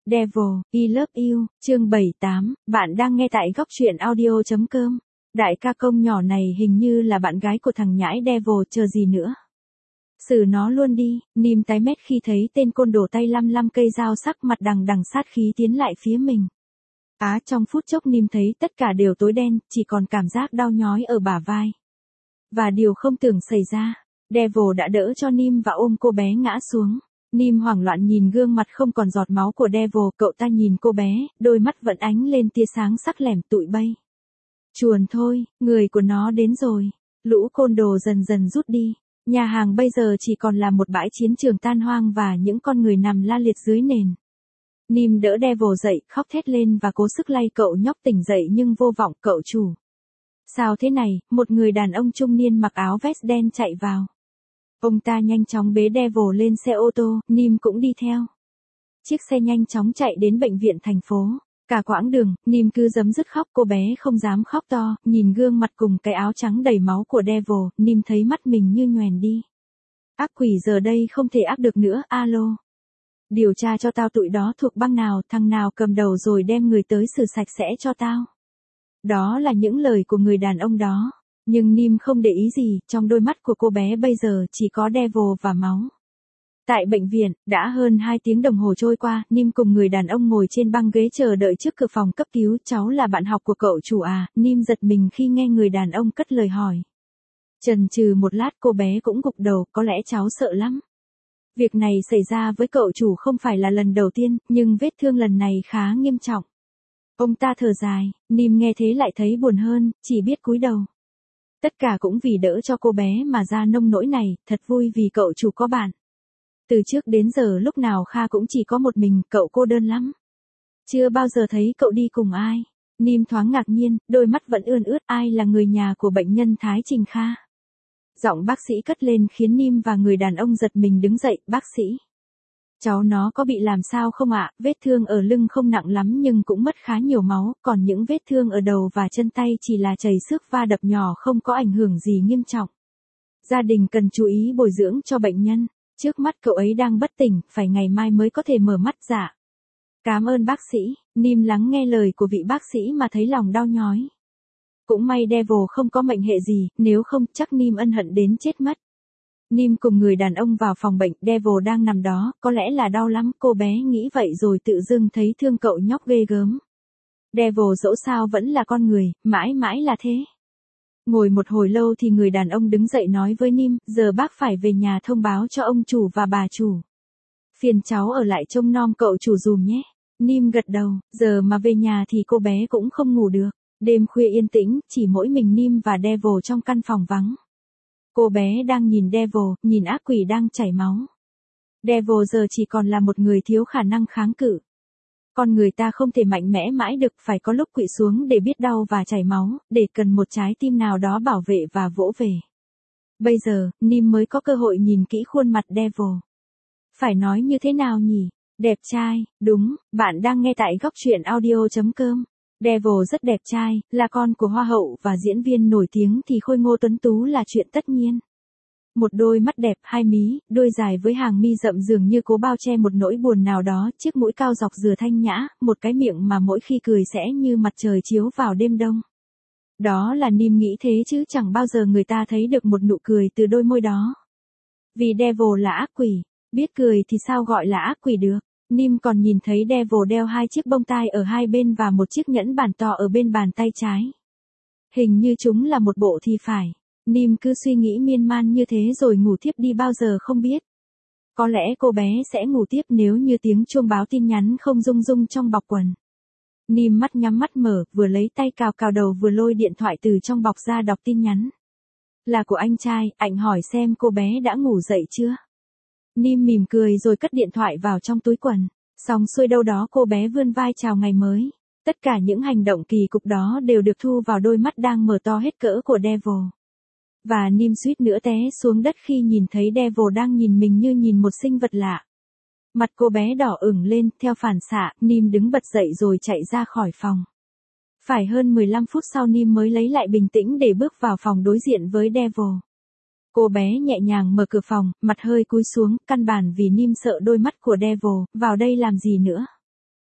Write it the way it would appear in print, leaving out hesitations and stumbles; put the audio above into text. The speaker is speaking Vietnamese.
Devil, I Love You, chương 78, bạn đang nghe tại góc truyện audio.com. Đại ca công nhỏ này hình như là bạn gái của thằng nhãi Devil, chờ gì nữa. Xử nó luôn đi, Nim tái mét khi thấy tên côn đồ tay lăm lăm cây dao sắc mặt đằng đằng sát khí tiến lại phía mình. Trong phút chốc Nim thấy tất cả đều tối đen, chỉ còn cảm giác đau nhói ở bả vai. Và điều không tưởng xảy ra, Devil đã đỡ cho Nim và ôm cô bé ngã xuống. Nim hoảng loạn nhìn gương mặt không còn giọt máu của Devil, cậu ta nhìn cô bé, đôi mắt vẫn ánh lên tia sáng sắc lẻm tụi bay. Chuồn thôi, người của nó đến rồi. Lũ côn đồ dần dần rút đi. Nhà hàng bây giờ chỉ còn là một bãi chiến trường tan hoang và những con người nằm la liệt dưới nền. Nim đỡ Devil dậy, khóc thét lên và cố sức lay cậu nhóc tỉnh dậy nhưng vô vọng. Cậu chủ. Sao thế này? Một người đàn ông trung niên mặc áo vest đen chạy vào. Ông ta nhanh chóng bế Devil lên xe ô tô, Nim cũng đi theo. Chiếc xe nhanh chóng chạy đến bệnh viện thành phố. Cả quãng đường, Nim cứ giấm dứt khóc, cô bé không dám khóc to, nhìn gương mặt cùng cái áo trắng đầy máu của Devil, Nim thấy mắt mình như nhoèn đi. Ác quỷ giờ đây không thể ác được nữa, alo. Điều tra cho tao tụi đó thuộc băng nào, thằng nào cầm đầu rồi đem người tới xử sạch sẽ cho tao. Đó là những lời của người đàn ông đó. Nhưng Nim không để ý gì, trong đôi mắt của cô bé bây giờ chỉ có Devil và máu. Tại bệnh viện, đã hơn 2 tiếng đồng hồ trôi qua, Nim cùng người đàn ông ngồi trên băng ghế chờ đợi trước cửa phòng cấp cứu. Cháu là bạn học của cậu chủ à? Nim giật mình khi nghe người đàn ông cất lời hỏi. Chần chừ một lát cô bé cũng gục đầu, có lẽ cháu sợ lắm. Việc này xảy ra với cậu chủ không phải là lần đầu tiên, nhưng vết thương lần này khá nghiêm trọng. Ông ta thở dài, Nim nghe thế lại thấy buồn hơn, chỉ biết cúi đầu. Tất cả cũng vì đỡ cho cô bé mà ra nông nỗi này, thật vui vì cậu chủ có bạn. Từ trước đến giờ lúc nào Kha cũng chỉ có một mình, cậu cô đơn lắm. Chưa bao giờ thấy cậu đi cùng ai. Nim thoáng ngạc nhiên, đôi mắt vẫn ươn ướt, ai là người nhà của bệnh nhân Thái Trình Kha. Giọng bác sĩ cất lên khiến Nim và người đàn ông giật mình đứng dậy, bác sĩ. Cháu nó có bị làm sao không ạ? Vết thương ở lưng không nặng lắm nhưng cũng mất khá nhiều máu, còn những vết thương ở đầu và chân tay chỉ là chảy xước va đập nhỏ không có ảnh hưởng gì nghiêm trọng. Gia đình cần chú ý bồi dưỡng cho bệnh nhân, trước mắt cậu ấy đang bất tỉnh, phải ngày mai mới có thể mở mắt dạ. Cảm ơn bác sĩ, Nim lắng nghe lời của vị bác sĩ mà thấy lòng đau nhói. Cũng may Devil không có mệnh hệ gì, nếu không chắc Nim ân hận đến chết mất. Nim cùng người đàn ông vào phòng bệnh, Devil đang nằm đó, có lẽ là đau lắm, cô bé nghĩ vậy rồi tự dưng thấy thương cậu nhóc ghê gớm. Devil dẫu sao vẫn là con người, mãi mãi là thế. Ngồi một hồi lâu thì người đàn ông đứng dậy nói với Nim, giờ bác phải về nhà thông báo cho ông chủ và bà chủ. Phiền cháu ở lại trông nom cậu chủ dùm nhé. Nim gật đầu, giờ mà về nhà thì cô bé cũng không ngủ được. Đêm khuya yên tĩnh, chỉ mỗi mình Nim và Devil trong căn phòng vắng. Cô bé đang nhìn Devil, nhìn ác quỷ đang chảy máu. Devil giờ chỉ còn là một người thiếu khả năng kháng cự. Con người ta không thể mạnh mẽ mãi được, phải có lúc quỵ xuống để biết đau và chảy máu, để cần một trái tim nào đó bảo vệ và vỗ về. Bây giờ, Nim mới có cơ hội nhìn kỹ khuôn mặt Devil. Phải nói như thế nào nhỉ? Đẹp trai, đúng, bạn đang nghe tại góc truyện audio.com. Devil rất đẹp trai, là con của hoa hậu và diễn viên nổi tiếng thì khôi ngô tuấn tú là chuyện tất nhiên. Một đôi mắt đẹp, hai mí, đôi dài với hàng mi rậm dường như cố bao che một nỗi buồn nào đó, chiếc mũi cao dọc dừa thanh nhã, một cái miệng mà mỗi khi cười sẽ như mặt trời chiếu vào đêm đông. Đó là Nim nghĩ thế chứ chẳng bao giờ người ta thấy được một nụ cười từ đôi môi đó. Vì Devil là ác quỷ, biết cười thì sao gọi là ác quỷ được. Nim còn nhìn thấy Devil đeo 2 chiếc bông tai ở hai bên và một chiếc nhẫn bàn to ở bên bàn tay trái. Hình như chúng là một bộ thì phải. Nim cứ suy nghĩ miên man như thế rồi ngủ thiếp đi bao giờ không biết. Có lẽ cô bé sẽ ngủ tiếp nếu như tiếng chuông báo tin nhắn không rung rung trong bọc quần. Nim mắt nhắm mắt mở, vừa lấy tay cào cào đầu vừa lôi điện thoại từ trong bọc ra đọc tin nhắn. Là của anh trai, anh hỏi xem cô bé đã ngủ dậy chưa. Nim mỉm cười rồi cất điện thoại vào trong túi quần. Xong xuôi đâu đó cô bé vươn vai chào ngày mới. Tất cả những hành động kỳ cục đó đều được thu vào đôi mắt đang mở to hết cỡ của Devil. Và Nim suýt nữa té xuống đất khi nhìn thấy Devil đang nhìn mình như nhìn một sinh vật lạ. Mặt cô bé đỏ ửng lên, theo phản xạ, Nim đứng bật dậy rồi chạy ra khỏi phòng. Phải hơn 15 phút sau Nim mới lấy lại bình tĩnh để bước vào phòng đối diện với Devil. Cô bé nhẹ nhàng mở cửa phòng, mặt hơi cúi xuống, căn bản vì Nim sợ đôi mắt của Devil, vào đây làm gì nữa.